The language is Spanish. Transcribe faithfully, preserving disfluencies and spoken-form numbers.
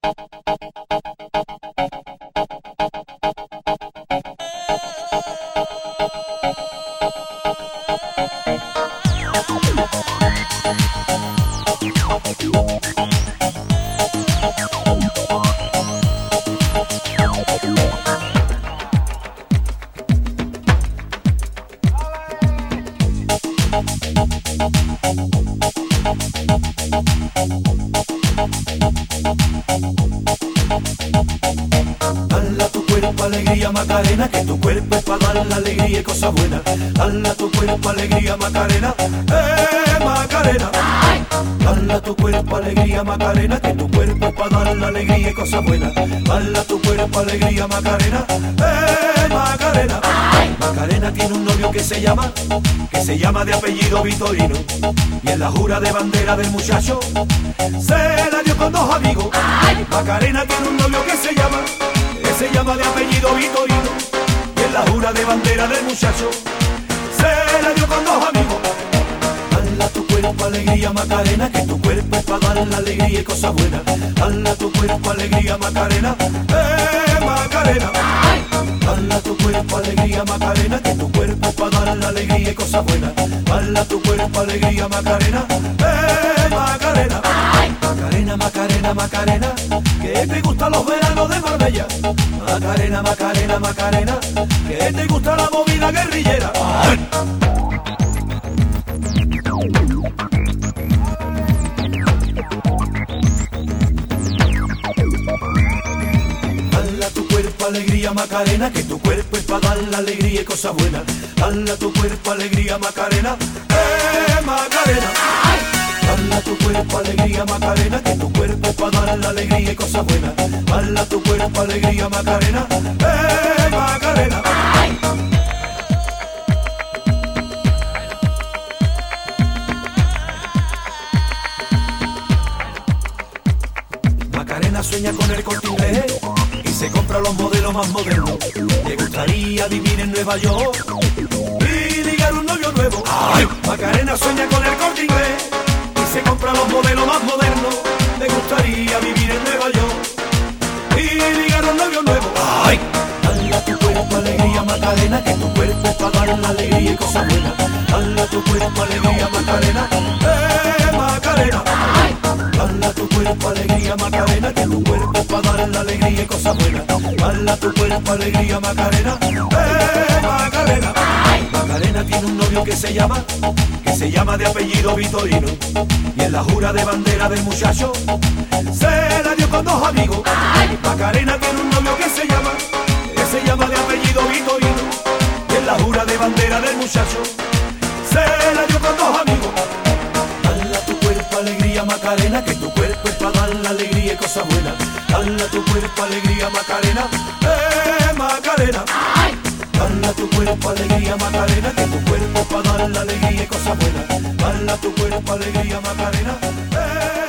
Dale a tu cuerpo alegría Macarena, que tu cuerpo es para dar la alegría y cosas buenas. Dale a tu cuerpo alegría Macarena, eh Macarena. Dale a tu cuerpo alegría Macarena, que tu cuerpo es para dar la alegría y cosas buenas. Dale a tu cuerpo alegría Macarena, eh Macarena. Macarena tiene un novio que se llama, que se llama de apellido Vitorino, y en la jura de bandera del muchacho se la dio con dos amigos. Macarena tiene un novio que se llama, que se llama de apellido Vitorino, y en la jura de bandera del muchacho se la dio con dos amigos. Dale a tu cuerpo alegría Macarena, que tu cuerpo es para dar la alegría y cosas buenas. Dale a tu cuerpo alegría Macarena, eh Macarena. Dale a tu cuerpo alegría Macarena, que tu cuerpo es para dar la alegría y cosas buenas. Dale a tu cuerpo alegría Macarena, eh Macarena. Macarena, Macarena, Macarena, que te gustan los veranos de Marbella. Macarena, Macarena, Macarena, que te gusta la movida guerrillera. Dale a tu cuerpo alegría Macarena, que tu cuerpo es para dar la alegría y cosas buenas. Dale a tu cuerpo alegría Macarena, eh Macarena. Dale a tu cuerpo alegría Macarena, que tu cuerpo es para dar la alegría y cosas buenas. Dale a tu cuerpo alegría Macarena, eh Macarena. Macarena sueña con el Corte Inglés y se compra los modelos más modernos. Le gustaría vivir en Nueva York y ligar un novio nuevo. ¡Ay! Macarena sueña con el Corte Inglés y se compra los modelos más modernos. Le gustaría vivir en Nueva York y ligar un novio nuevo. ¡Ay! Dale a tu cuerpo alegría Macarena, que tu cuerpo es para dar la alegría y cosas buenas. Dale a tu cuerpo alegría Macarena, eh Macarena. Dale a tu cuerpo alegría Macarena, que tu cuerpo es para dar la alegría y cosas buenas. Dale a tu cuerpo alegría Macarena, eh Macarena. Macarena tiene un novio que se llama, que se llama de apellido Vitorino, y en la jura de bandera del muchacho se la dio con dos amigos. Macarena tiene un novio que se llama, que se llama de apellido Vitorino, y en la jura de bandera del muchacho se la dio con dos amigos. Dale a tu cuerpo alegría Macarena, que tu cuerpo es para dar la alegría y cosas buenas. Dale a tu cuerpo alegría Macarena, eh Macarena. Dale a tu cuerpo alegría Macarena, que tu cuerpo es para dar la alegría y cosas buenas. Dale a tu cuerpo alegría Macarena, eh